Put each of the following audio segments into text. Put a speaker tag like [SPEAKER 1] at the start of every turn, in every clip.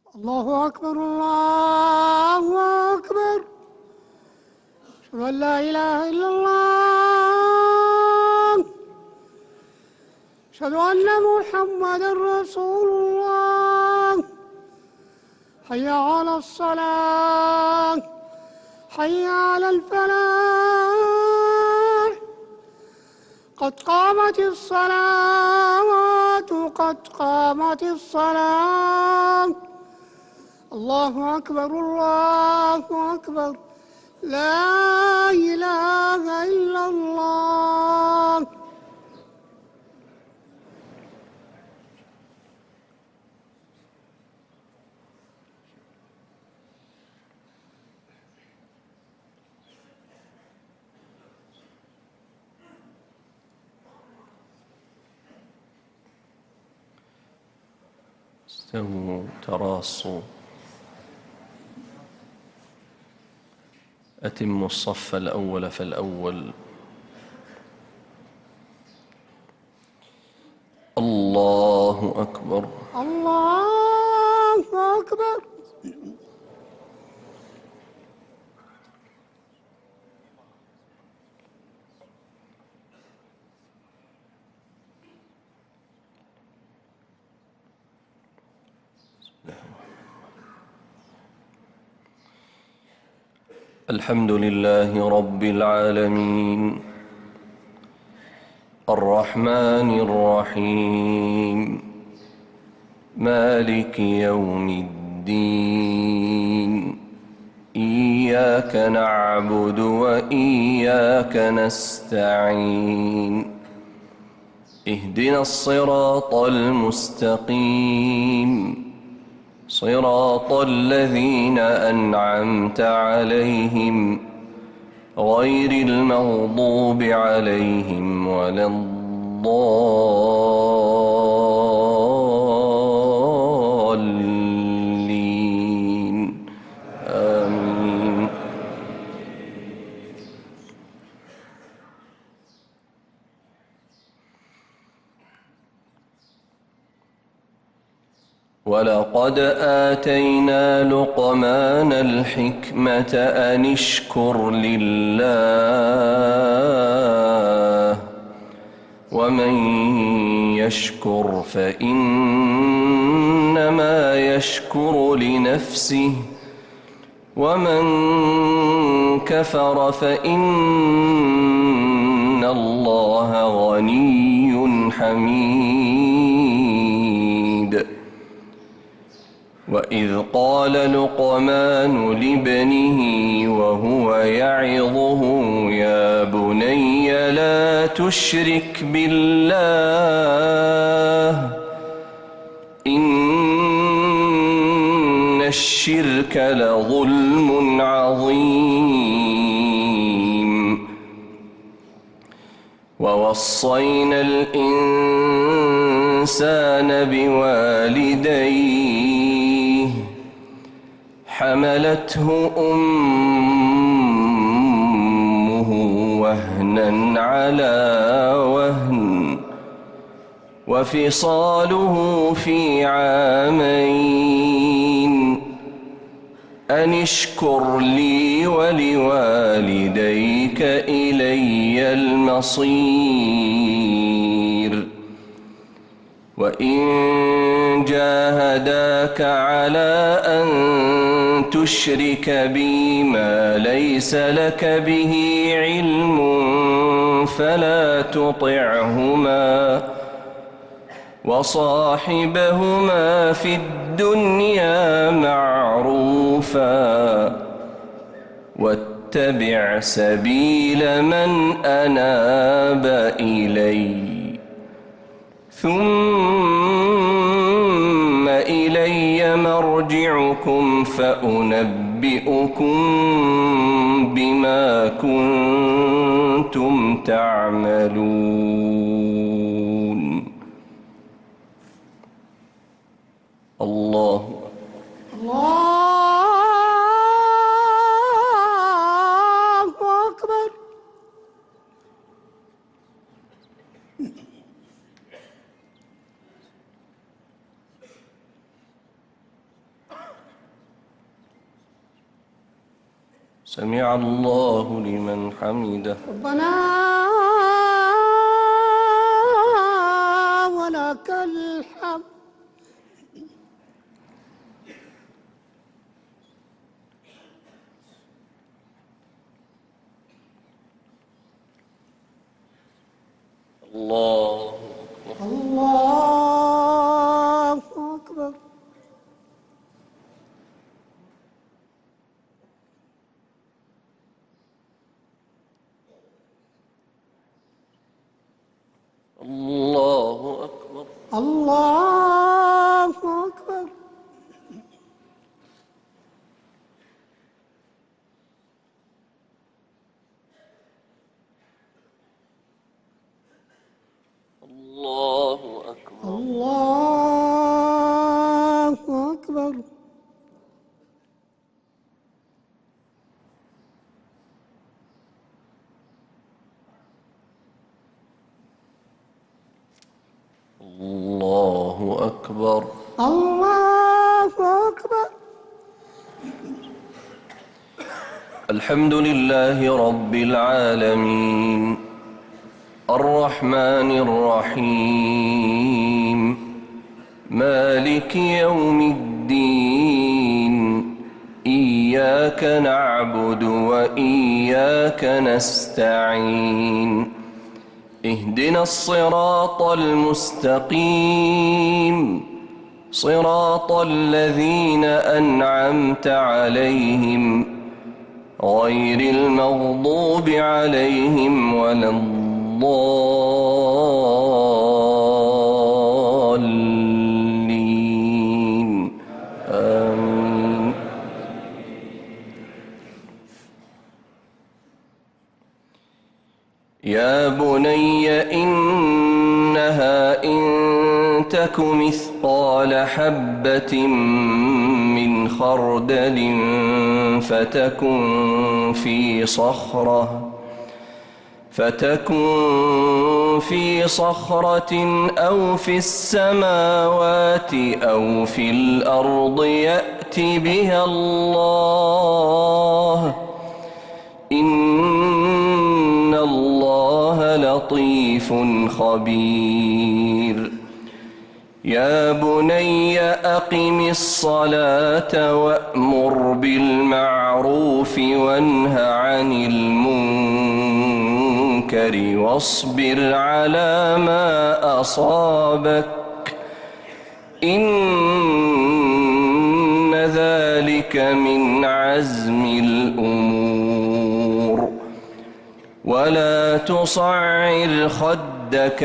[SPEAKER 1] الله أكبر الله أكبر. أشهد أن لا إله إلا الله. أشهد أن محمدا رسول الله. حي على الصلاة، حي على الفلاح. قد قامت الصلاة، قد قامت الصلاة. الله أكبر الله أكبر. لا إله إلا الله.
[SPEAKER 2] استووا تراصوا، أتموا الصف الأول فالأول. الله أكبر
[SPEAKER 1] الله أكبر.
[SPEAKER 2] الحمد لله رب العالمين، الرحمن الرحيم، مالك يوم الدين. إياك نعبد وإياك نستعين. اهدنا الصراط المستقيم، صراط الذين أنعمت عليهم غير المغضوب عليهم ولا الضالين. آمين. ولقد آتينا لقمان الحكمة أن اشكر لله، ومن يشكر فإنما يشكر لنفسه، ومن كفر فإن الله غني حميد. وإذ قال لقمان لابنه وهو يعظه يا بني لا تشرك بالله إن الشرك لظلم عظيم. ووصينا الإنسان بوالديه حملته أمه وهنا على وهن وفصاله في عامين أن اشكر لي ولوالديك إلي المصير. وإن جاهداك على أن تشرك بي ما ليس لك به علم فلا تطعهما، وصاحبهما في الدنيا معروفا، واتبع سبيل من أناب إلي، ثم إلي مرجعكم فأنبئكم بما كنتم تعملون. الله
[SPEAKER 1] أكبر.
[SPEAKER 2] سمع الله لمن حمده.
[SPEAKER 1] ربنا ولك الحمد.
[SPEAKER 2] الله أكبر.
[SPEAKER 1] الله أكبر.
[SPEAKER 2] الله أكبر.
[SPEAKER 1] الله أكبر.
[SPEAKER 2] الله أكبر.
[SPEAKER 1] الله أكبر.
[SPEAKER 2] الله أكبر.
[SPEAKER 1] الله أكبر.
[SPEAKER 2] الحمد لله رب العالمين الرحمن الرحيم مالك يوم الدين إياك نعبد وإياك نستعين اهدنا الصراط المستقيم صراط الذين أنعمت عليهم غير المغضوب عليهم ولا الضالين آمين. يا بني إنها إن تك مثقال حبة من خردل فتكن في صخرة أو في السماوات أو في الأرض يأت بها الله إن الله لطيف خبير. يا بني أقم الصلاة وأمر بالمعروف وانه عن المنكر واصبر على ما أصابك إن ذلك من عزم الأمور. ولا تصعر خدك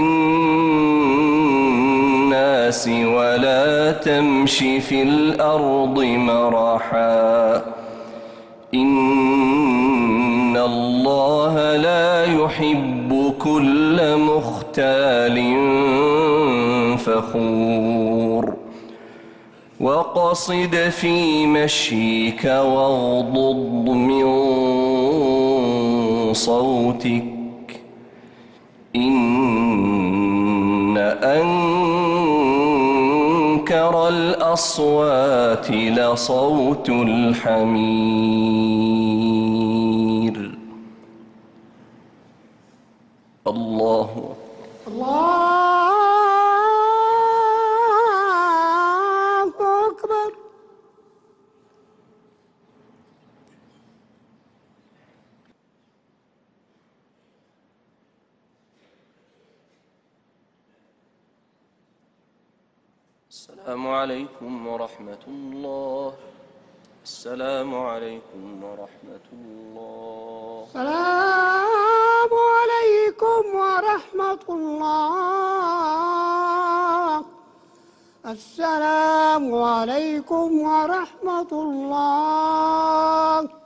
[SPEAKER 2] للناس ولا تمش في الأرض مرحا إن الله لا يحب كل مختال فخور. وقصد في مشيك واغضض من صوتك إن أنكر الأصوات لصوت الحمير. الله
[SPEAKER 1] أكبر.
[SPEAKER 2] السلام عليكم ورحمة الله. السلام عليكم ورحمة الله.
[SPEAKER 1] السلام عليكم ورحمة الله. السلام عليكم ورحمة الله.